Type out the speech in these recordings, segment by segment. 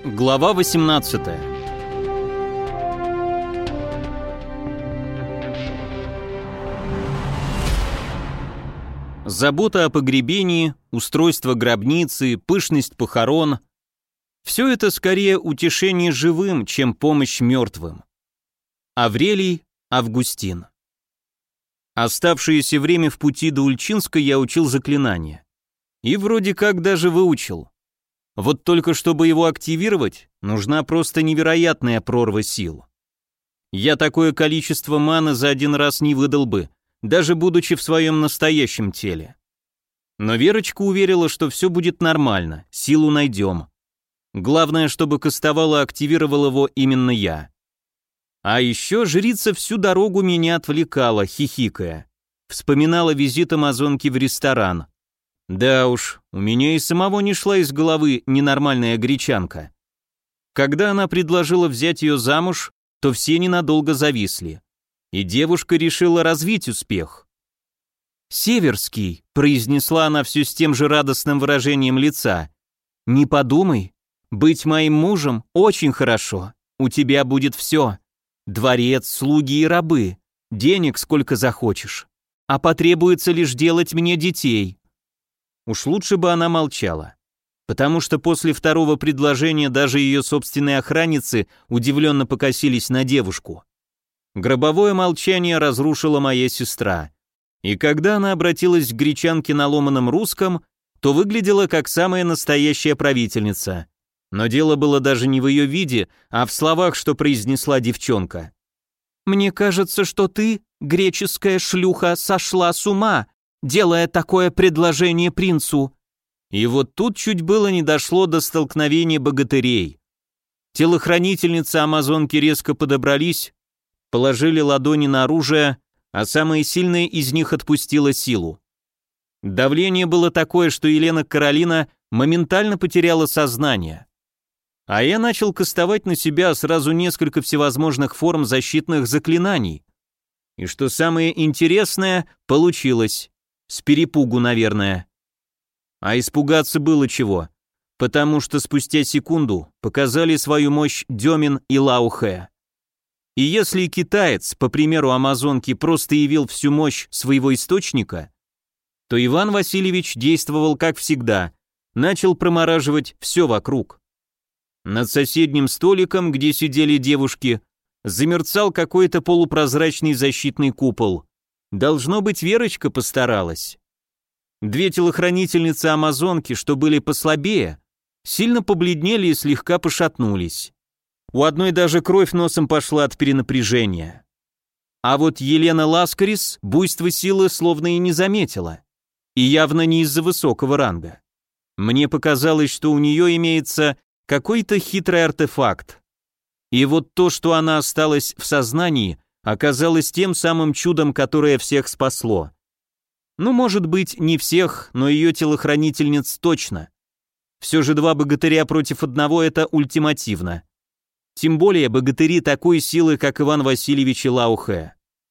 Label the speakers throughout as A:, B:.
A: Глава 18. Забота о погребении, устройство гробницы, пышность похорон – все это скорее утешение живым, чем помощь мертвым. Аврелий Августин. Оставшееся время в пути до Ульчинска я учил заклинания. И вроде как даже выучил. Вот только чтобы его активировать, нужна просто невероятная прорва сил. Я такое количество маны за один раз не выдал бы, даже будучи в своем настоящем теле. Но Верочка уверила, что все будет нормально, силу найдем. Главное, чтобы кастовал и активировал его именно я. А еще жрица всю дорогу меня отвлекала, хихикая. Вспоминала визит амазонки в ресторан. Да уж, у меня и самого не шла из головы ненормальная гречанка. Когда она предложила взять ее замуж, то все ненадолго зависли. И девушка решила развить успех. «Северский», — произнесла она все с тем же радостным выражением лица, — «не подумай, быть моим мужем очень хорошо, у тебя будет все. Дворец, слуги и рабы, денег сколько захочешь, а потребуется лишь делать мне детей». Уж лучше бы она молчала, потому что после второго предложения даже ее собственные охранницы удивленно покосились на девушку. Гробовое молчание разрушила моя сестра, и когда она обратилась к гречанке на ломаном русском, то выглядела как самая настоящая правительница. Но дело было даже не в ее виде, а в словах, что произнесла девчонка. «Мне кажется, что ты, греческая шлюха, сошла с ума, делая такое предложение принцу». И вот тут чуть было не дошло до столкновения богатырей. Телохранительницы амазонки резко подобрались, положили ладони на оружие, а самая сильная из них отпустила силу. Давление было такое, что Елена Каролина моментально потеряла сознание. А я начал кастовать на себя сразу несколько всевозможных форм защитных заклинаний. И что самое интересное, получилось. С перепугу, наверное. А испугаться было чего, потому что спустя секунду показали свою мощь Демин и Лаухэ. И если китаец, по примеру амазонки, просто явил всю мощь своего источника, то Иван Васильевич действовал как всегда, начал промораживать все вокруг. Над соседним столиком, где сидели девушки, замерцал какой-то полупрозрачный защитный купол. Должно быть, Верочка постаралась. Две телохранительницы амазонки, что были послабее, сильно побледнели и слегка пошатнулись. У одной даже кровь носом пошла от перенапряжения. А вот Елена Ласкарис буйство силы словно и не заметила. И явно не из-за высокого ранга. Мне показалось, что у нее имеется какой-то хитрый артефакт. И вот то, что она осталась в сознании, оказалось тем самым чудом, которое всех спасло. Ну, может быть, не всех, но ее телохранительниц точно. Все же два богатыря против одного — это ультимативно. Тем более богатыри такой силы, как Иван Васильевич и Лаухэ.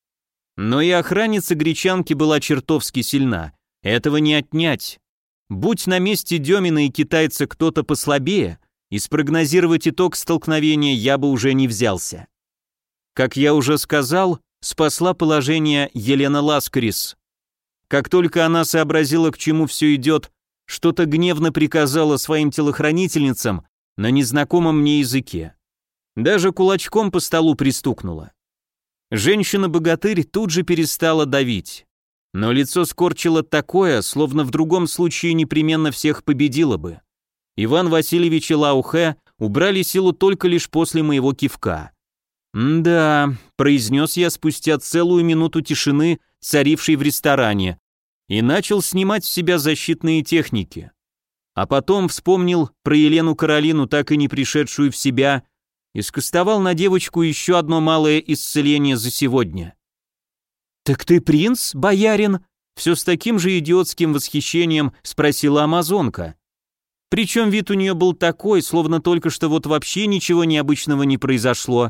A: Но и охранница гречанки была чертовски сильна. Этого не отнять. Будь на месте Демина и китайца кто-то послабее, и спрогнозировать итог столкновения я бы уже не взялся. Как я уже сказал, спасла положение Елена Ласкарис. Как только она сообразила, к чему все идет, что-то гневно приказала своим телохранительницам на незнакомом мне языке. Даже кулачком по столу пристукнула. Женщина-богатырь тут же перестала давить, но лицо скорчило такое, словно в другом случае непременно всех победила бы. Иван Васильевич и Лаухэ убрали силу только лишь после моего кивка. «Да», — произнес я спустя целую минуту тишины, царившей в ресторане, и начал снимать с себя защитные техники. А потом вспомнил про Елену Каролину, так и не пришедшую в себя, и скастовал на девочку еще одно малое исцеление за сегодня. «Так ты принц, боярин?» — все с таким же идиотским восхищением спросила амазонка. Причем вид у нее был такой, словно только что вот вообще ничего необычного не произошло.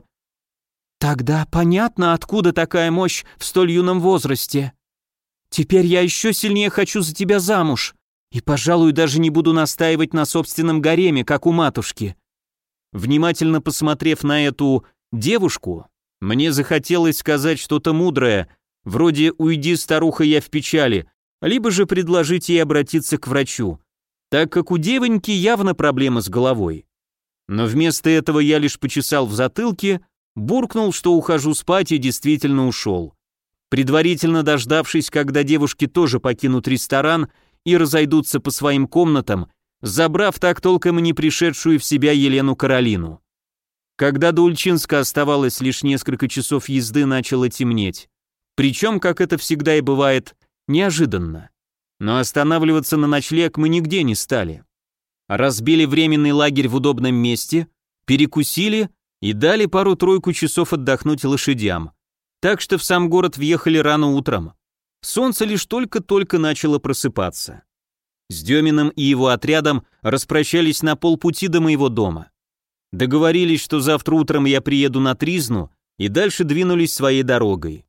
A: «Тогда понятно, откуда такая мощь в столь юном возрасте. Теперь я еще сильнее хочу за тебя замуж, и, пожалуй, даже не буду настаивать на собственном гареме, как у матушки. Внимательно посмотрев на эту девушку, мне захотелось сказать что-то мудрое, вроде «Уйди, старуха, я в печали», либо же предложить ей обратиться к врачу, так как у девоньки явно проблема с головой. Но вместо этого я лишь почесал в затылке, буркнул, что ухожу спать, и действительно ушел. Предварительно дождавшись, когда девушки тоже покинут ресторан и разойдутся по своим комнатам, забрав так толком и не пришедшую в себя Елену Каролину. Когда до Ульчинска оставалось лишь несколько часов езды, начало темнеть. Причем, как это всегда и бывает, неожиданно. Но останавливаться на ночлег мы нигде не стали. Разбили временный лагерь в удобном месте, перекусили и дали пару-тройку часов отдохнуть лошадям. Так что в сам город въехали рано утром. Солнце лишь только-только начало просыпаться. С Деминым и его отрядом распрощались на полпути до моего дома. Договорились, что завтра утром я приеду на Тризну, и дальше двинулись своей дорогой.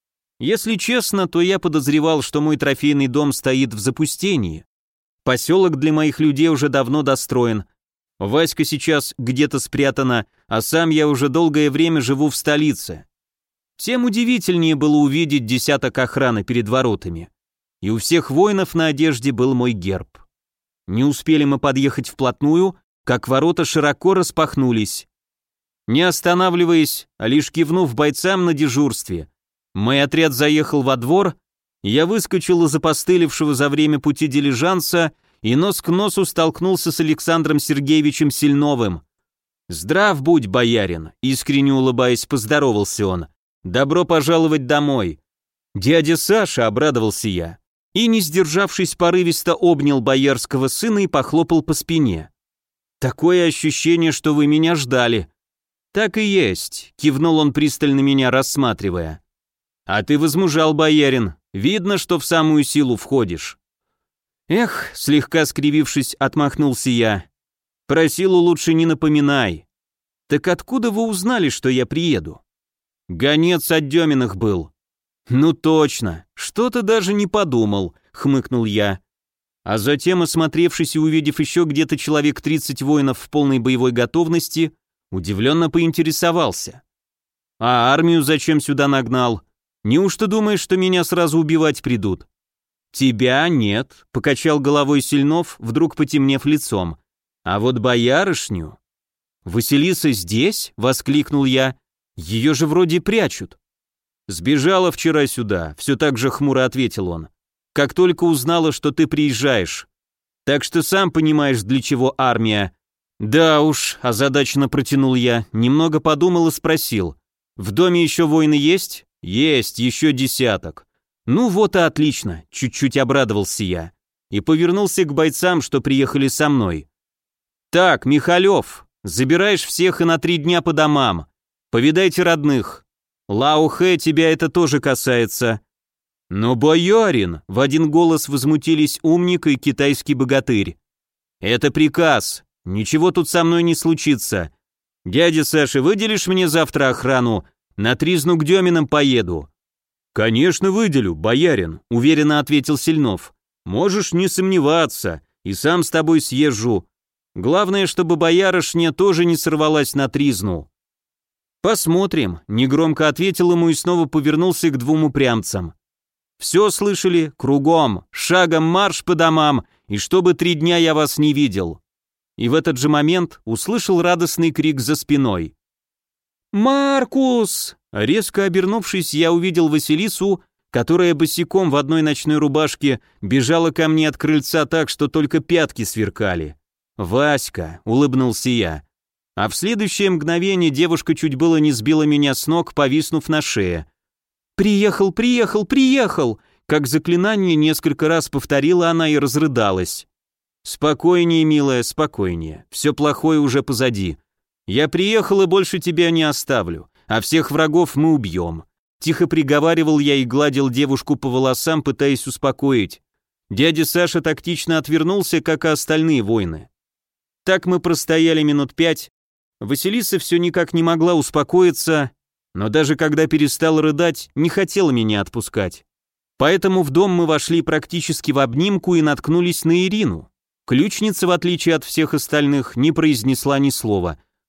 A: Если честно, то я подозревал, что мой трофейный дом стоит в запустении. Поселок для моих людей уже давно достроен. Васька сейчас где-то спрятана, а сам я уже долгое время живу в столице. Тем удивительнее было увидеть десяток охраны перед воротами. И у всех воинов на одежде был мой герб. Не успели мы подъехать вплотную, как ворота широко распахнулись. Не останавливаясь, а лишь кивнув бойцам на дежурстве, мой отряд заехал во двор, я выскочил из опостылевшего за время пути дилижанса и нос к носу столкнулся с Александром Сергеевичем Сильновым. «Здрав будь, боярин», — искренне улыбаясь, поздоровался он. «Добро пожаловать домой». «Дядя Саша», — обрадовался я, и, не сдержавшись, порывисто обнял боярского сына и похлопал по спине. «Такое ощущение, что вы меня ждали». «Так и есть», — кивнул он, пристально меня рассматривая. «А ты возмужал, боярин, видно, что в самую силу входишь». «Эх», — слегка скривившись, отмахнулся я, — «про силу лучше не напоминай». «Так откуда вы узнали, что я приеду?» «Гонец от Деминых был». «Ну точно, что-то даже не подумал», — хмыкнул я. А затем, осмотревшись и увидев еще где-то человек 30 воинов в полной боевой готовности, удивленно поинтересовался. «А армию зачем сюда нагнал? Неужто думаешь, что меня сразу убивать придут?» «Тебя нет», — покачал головой Сильнов, вдруг потемнев лицом. «А вот боярышню...» «Василиса здесь?» — воскликнул я. «Ее же вроде прячут». «Сбежала вчера сюда», — все так же хмуро ответил он. «Как только узнала, что ты приезжаешь. Так что сам понимаешь, для чего армия». «Да уж», — озадаченно протянул я, немного подумал и спросил. «В доме еще воины есть?» «Есть, еще десяток». «Ну вот и отлично», — чуть-чуть обрадовался я. И повернулся к бойцам, что приехали со мной. «Так, Михалев, забираешь всех и на 3 дня по домам. Повидайте родных. Лаухэ, тебя это тоже касается». «Но, боярин!» — в один голос возмутились умник и китайский богатырь. «Это приказ. Ничего тут со мной не случится. Дядя Саша, выделишь мне завтра охрану? На Тризну к Деминам поеду». «Конечно выделю, боярин», — уверенно ответил Сильнов. «Можешь не сомневаться, и сам с тобой съезжу. Главное, чтобы боярышня тоже не сорвалась на Тризну». «Посмотрим», — негромко ответил ему и снова повернулся к 2 упрямцам. «Все слышали? Кругом, шагом марш по домам, и чтобы 3 дня я вас не видел». И в этот же момент услышал радостный крик за спиной. «Маркус!» Резко обернувшись, я увидел Василису, которая босиком в одной ночной рубашке бежала ко мне от крыльца так, что только пятки сверкали. «Васька!» — улыбнулся я. А в следующее мгновение девушка чуть было не сбила меня с ног, повиснув на шее. «Приехал, приехал, приехал!» Как заклинание несколько раз повторила она и разрыдалась. «Спокойнее, милая, спокойнее. Все плохое уже позади. Я приехал и больше тебя не оставлю, а всех врагов мы убьем». Тихо приговаривал я и гладил девушку по волосам, пытаясь успокоить. Дядя Саша тактично отвернулся, как и остальные воины. Так мы простояли минут 5. Василиса все никак не могла успокоиться, но даже когда перестала рыдать, не хотела меня отпускать. Поэтому в дом мы вошли практически в обнимку и наткнулись на Ирину. Ключница, в отличие от всех остальных, не произнесла ни слова.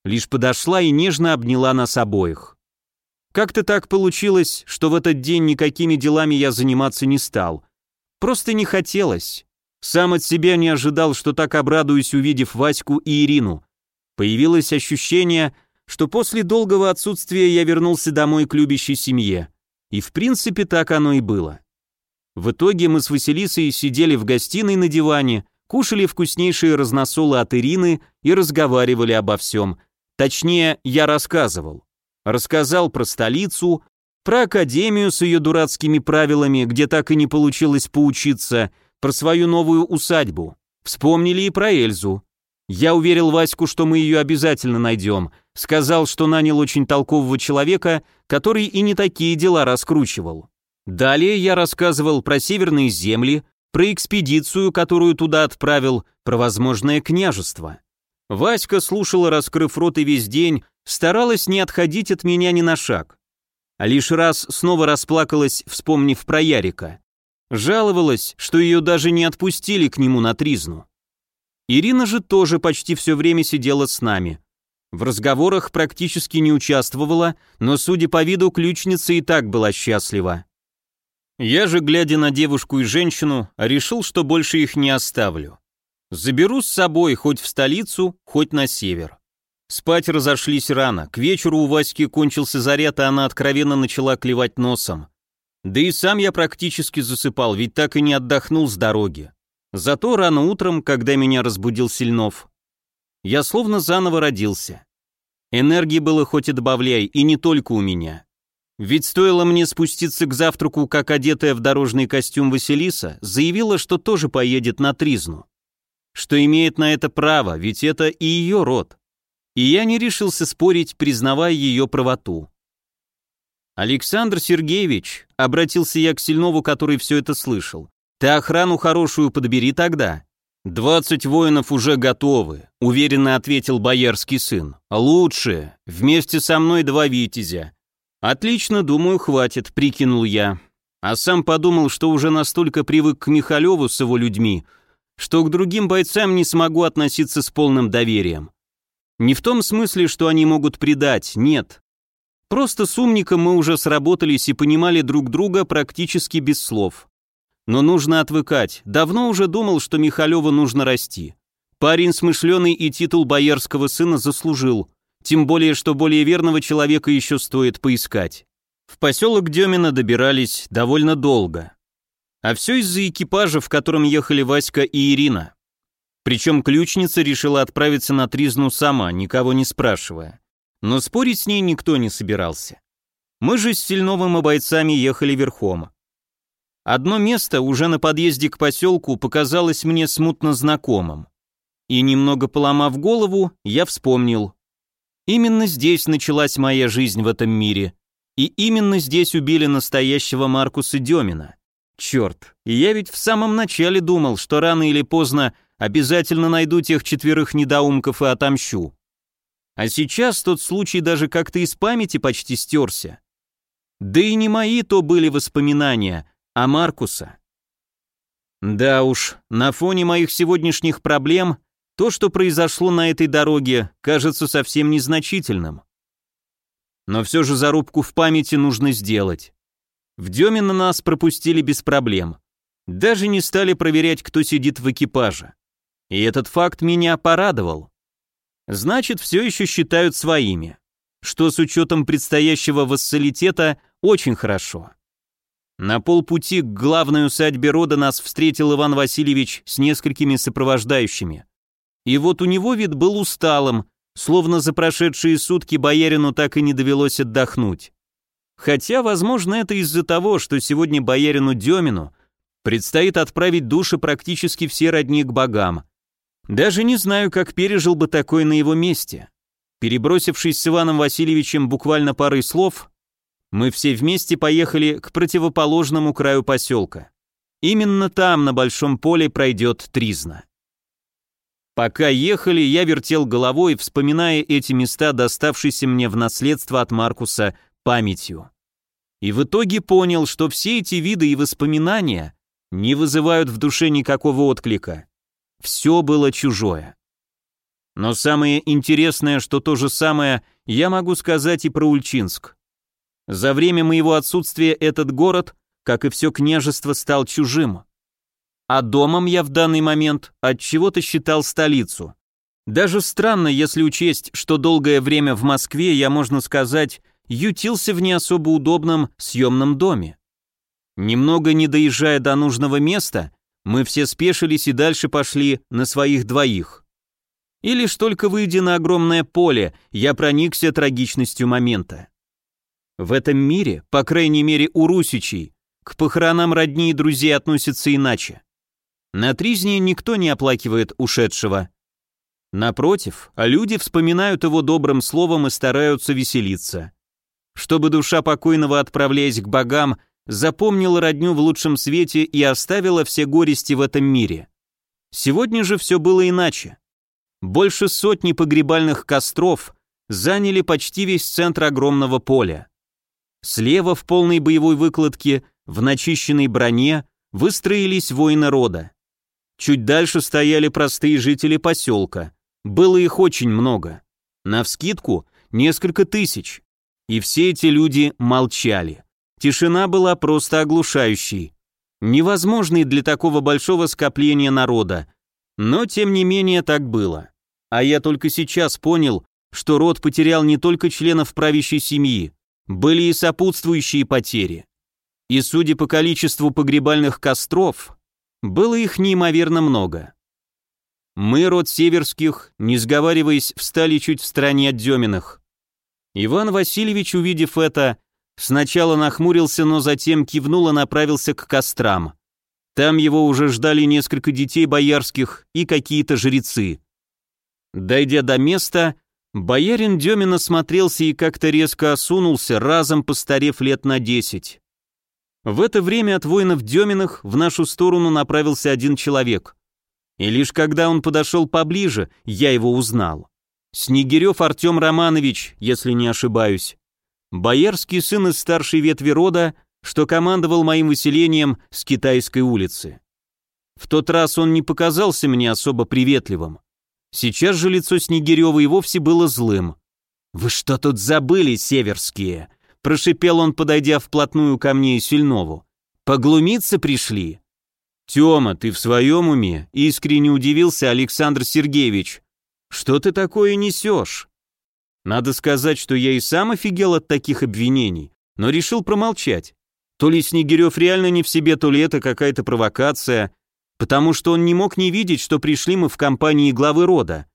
A: лишь подошла и нежно обняла нас обоих. Как-то так получилось, что в этот день никакими делами я заниматься не стал. Просто не хотелось. Сам от себя не ожидал, что так обрадуюсь, увидев Ваську и Ирину. Появилось ощущение, что после долгого отсутствия я вернулся домой к любящей семье. И в принципе так оно и было. В итоге мы с Василисой сидели в гостиной на диване, кушали вкуснейшие разносолы от Ирины и разговаривали обо всем. Точнее, я рассказывал. Рассказал про столицу, про академию с ее дурацкими правилами, где так и не получилось поучиться, про свою новую усадьбу. Вспомнили и про Эльзу. Я уверил Ваську, что мы ее обязательно найдем. Сказал, что нанял очень толкового человека, который и не такие дела раскручивал. Далее я рассказывал про северные земли, про экспедицию, которую туда отправил, про возможное княжество. Васька слушала, раскрыв рот, и весь день старалась не отходить от меня ни на шаг. А лишь раз снова расплакалась, вспомнив про Ярика. Жаловалась, что ее даже не отпустили к нему на тризну. Ирина же тоже почти все время сидела с нами. В разговорах практически не участвовала, но, судя по виду, ключница и так была счастлива. Я же, глядя на девушку и женщину, решил, что больше их не оставлю. Заберу с собой хоть в столицу, хоть на север. Спать разошлись рано, к вечеру у Васьки кончился заряд, а она откровенно начала клевать носом. Да и сам я практически засыпал, ведь так и не отдохнул с дороги. Зато рано утром, когда меня разбудил Сильнов, я словно заново родился. Энергии было хоть и добавляй, и не только у меня. Ведь стоило мне спуститься к завтраку, как одетая в дорожный костюм Василиса заявила, что тоже поедет на тризну. Что имеет на это право, ведь это и ее род. И я не решился спорить, признавая ее правоту. «Александр Сергеевич», — обратился я к Сильнову, который все это слышал, «ты охрану хорошую подбери тогда». 20 воинов уже готовы», — уверенно ответил боярский сын. «Лучше. Вместе со мной 2 витязя». «Отлично, думаю, хватит», — прикинул я. А сам подумал, что уже настолько привык к Михалеву с его людьми, что к другим бойцам не смогу относиться с полным доверием. Не в том смысле, что они могут предать, нет. Просто с умником мы уже сработались и понимали друг друга практически без слов. Но нужно отвыкать. Давно уже думал, что Михалеву нужно расти. Парень смышленый и титул боярского сына заслужил. Тем более, что более верного человека еще стоит поискать. В поселок Демино добирались довольно долго. А все из-за экипажа, в котором ехали Васька и Ирина. Причем ключница решила отправиться на тризну сама, никого не спрашивая. Но спорить с ней никто не собирался. Мы же с Сильновым и бойцами ехали верхом. Одно место уже на подъезде к поселку показалось мне смутно знакомым. И немного поломав голову, я вспомнил. Именно здесь началась моя жизнь в этом мире. И именно здесь убили настоящего Маркуса Демина. Черт, и я ведь в самом начале думал, что рано или поздно обязательно найду тех 4 недоумков и отомщу. А сейчас тот случай даже как-то из памяти почти стерся. Да и не мои то были воспоминания, а Маркуса. Да уж, на фоне моих сегодняшних проблем, то, что произошло на этой дороге, кажется совсем незначительным. Но все же зарубку в памяти нужно сделать. В Демино нас пропустили без проблем. Даже не стали проверять, кто сидит в экипаже. И этот факт меня порадовал. Значит, все еще считают своими. Что с учетом предстоящего вассалитета очень хорошо. На полпути к главной усадьбе рода нас встретил Иван Васильевич с несколькими сопровождающими. И вот у него вид был усталым, словно за прошедшие сутки боярину так и не довелось отдохнуть. Хотя, возможно, это из-за того, что сегодня боярину Демину предстоит отправить души практически все родни к богам. Даже не знаю, как пережил бы такое на его месте. Перебросившись с Иваном Васильевичем буквально парой слов, мы все вместе поехали к противоположному краю поселка. Именно там, на большом поле, пройдет тризна. Пока ехали, я вертел головой, вспоминая эти места, доставшиеся мне в наследство от Маркуса, памятью. И в итоге понял, что все эти виды и воспоминания не вызывают в душе никакого отклика. Все было чужое. Но самое интересное, что то же самое я могу сказать и про Ульчинск. За время моего отсутствия этот город, как и все княжество, стал чужим. А домом я в данный момент отчего-то считал столицу. Даже странно, если учесть, что долгое время в Москве я, можно сказать, ютился в не особо удобном съемном доме. Немного не доезжая до нужного места, мы все спешились и дальше пошли на своих двоих. И лишь только выйдя на огромное поле, я проникся трагичностью момента. В этом мире, по крайней мере у русичей, к похоронам родни и друзей относятся иначе. На тризне никто не оплакивает ушедшего. Напротив, люди вспоминают его добрым словом и стараются веселиться. Чтобы душа покойного, отправляясь к богам, запомнила родню в лучшем свете и оставила все горести в этом мире. Сегодня же все было иначе. Больше сотни погребальных костров заняли почти весь центр огромного поля. Слева в полной боевой выкладке, в начищенной броне, выстроились воины рода. Чуть дальше стояли простые жители поселка. Было их очень много. Навскидку несколько тысяч. И все эти люди молчали. Тишина была просто оглушающей. Невозможной для такого большого скопления народа. Но тем не менее так было. А я только сейчас понял, что род потерял не только членов правящей семьи, были и сопутствующие потери. И судя по количеству погребальных костров, было их неимоверно много. Мы, род Северских, не сговариваясь, встали чуть в стороне от Деминых. Иван Васильевич, увидев это, сначала нахмурился, но затем кивнул и направился к кострам. Там его уже ждали несколько детей боярских и какие-то жрецы. Дойдя до места, боярин Демин осмотрелся и как-то резко осунулся, разом постарев лет на 10. В это время от воинов Деминых в нашу сторону направился один человек. И лишь когда он подошел поближе, я его узнал. Снегирев Артем Романович, если не ошибаюсь. Боярский сын из старшей ветви рода, что командовал моим выселением с Китайской улицы. В тот раз он не показался мне особо приветливым. Сейчас же лицо Снегирева и вовсе было злым. «Вы что тут забыли, северские?» – прошипел он, подойдя вплотную ко мне и Сильнову. «Поглумиться пришли?» «Тёма, ты в своем уме?» – искренне удивился Александр Сергеевич. «Что ты такое несешь?» Надо сказать, что я и сам офигел от таких обвинений, но решил промолчать. То ли Снегирев реально не в себе, то ли это какая-то провокация, потому что он не мог не видеть, что пришли мы в компании главы рода.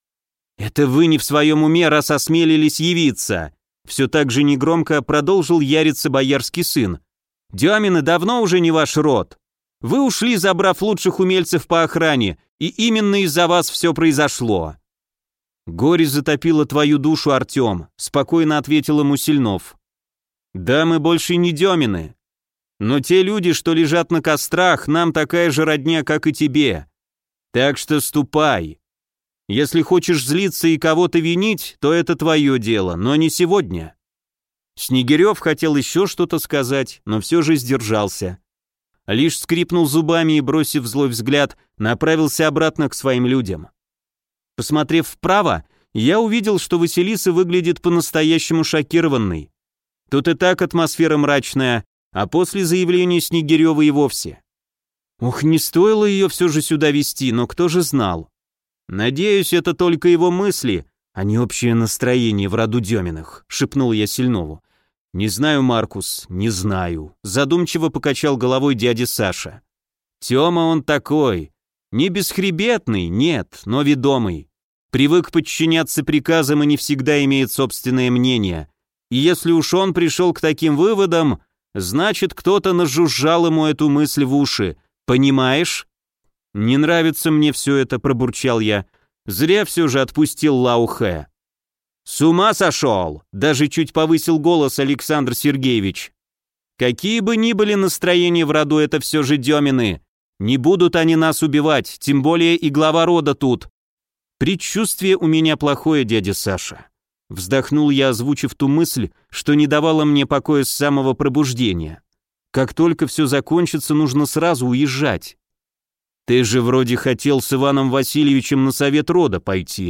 A: «Это вы не в своем уме, раз осмелились явиться!» Все так же негромко продолжил яриться боярский сын. «Демины давно уже не ваш род. Вы ушли, забрав лучших умельцев по охране, и именно из-за вас все произошло». «Горе затопило твою душу, Артем», — спокойно ответил ему Сильнов. «Да, мы больше не Демины. Но те люди, что лежат на кострах, нам такая же родня, как и тебе. Так что ступай. Если хочешь злиться и кого-то винить, то это твое дело, но не сегодня». Снегирев хотел еще что-то сказать, но все же сдержался. Лишь скрипнул зубами и, бросив злой взгляд, направился обратно к своим людям. Посмотрев вправо, я увидел, что Василиса выглядит по-настоящему шокированной. Тут и так атмосфера мрачная, а после заявления Снегирева и вовсе. Ох, не стоило ее все же сюда вести, но кто же знал? Надеюсь, это только его мысли, а не общее настроение в роду Деминых, шепнул я Сильнову. Не знаю, Маркус, не знаю, задумчиво покачал головой дядя Саша. Тёма он такой, не бесхребетный, нет, но ведомый. Привык подчиняться приказам и не всегда имеет собственное мнение. И если уж он пришел к таким выводам, значит, кто-то нажужжал ему эту мысль в уши. Понимаешь? Не нравится мне все это, пробурчал я. Зря все же отпустил Лаухэ. С ума сошел! Даже чуть повысил голос Александр Сергеевич. Какие бы ни были настроения в роду, это все же Демины. Не будут они нас убивать, тем более и глава рода тут. Предчувствие у меня плохое, дядя Саша. Вздохнул я, озвучив ту мысль, что не давала мне покоя с самого пробуждения. Как только все закончится, нужно сразу уезжать. Ты же вроде хотел с Иваном Васильевичем на совет рода пойти,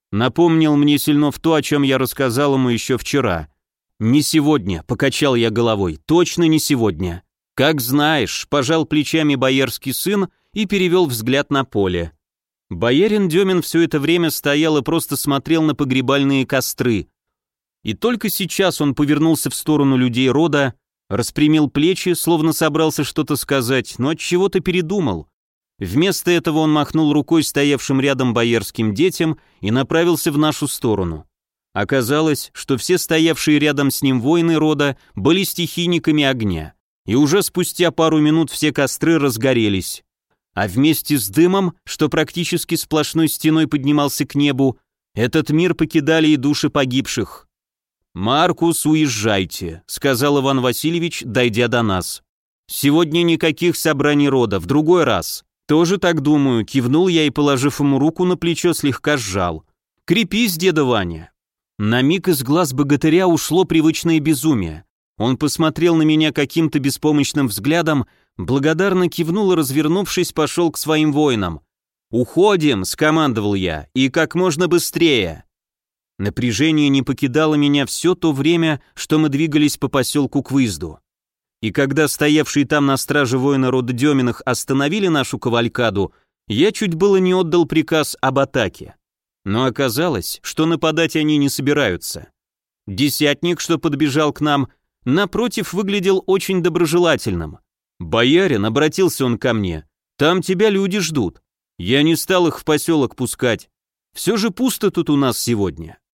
A: Напомнил мне Сильнов то, о чем я рассказал ему еще вчера. «Не сегодня», — покачал я головой, — «точно не сегодня». «Как знаешь», — пожал плечами боярский сын и перевел взгляд на поле. Боярин Демин все это время стоял и просто смотрел на погребальные костры. И только сейчас он повернулся в сторону людей рода, распрямил плечи, словно собрался что-то сказать, но от чего-то передумал. Вместо этого он махнул рукой стоявшим рядом боярским детям и направился в нашу сторону. Оказалось, что все стоявшие рядом с ним воины рода были стихийниками огня, и уже спустя пару минут все костры разгорелись. А вместе с дымом, что практически сплошной стеной поднимался к небу, этот мир покидали и души погибших. «Маркус, уезжайте», — сказал Иван Васильевич, дойдя до нас. «Сегодня никаких собраний рода, в другой раз». «Тоже так думаю», — кивнул я и, положив ему руку на плечо, слегка сжал. «Крепись, деда Ваня». На миг из глаз богатыря ушло привычное безумие. Он посмотрел на меня каким-то беспомощным взглядом, благодарно кивнул и, развернувшись, пошел к своим воинам. «Уходим», — скомандовал я, — «и как можно быстрее». Напряжение не покидало меня все то время, что мы двигались по поселку к выезду. И когда стоявшие там на страже воины рода Деминых остановили нашу кавалькаду, я чуть было не отдал приказ об атаке. Но оказалось, что нападать они не собираются. Десятник, что подбежал к нам, напротив, выглядел очень доброжелательным. «Боярин», — обратился он ко мне, — «там тебя люди ждут. Я не стал их в поселок пускать. Все же пусто тут у нас сегодня».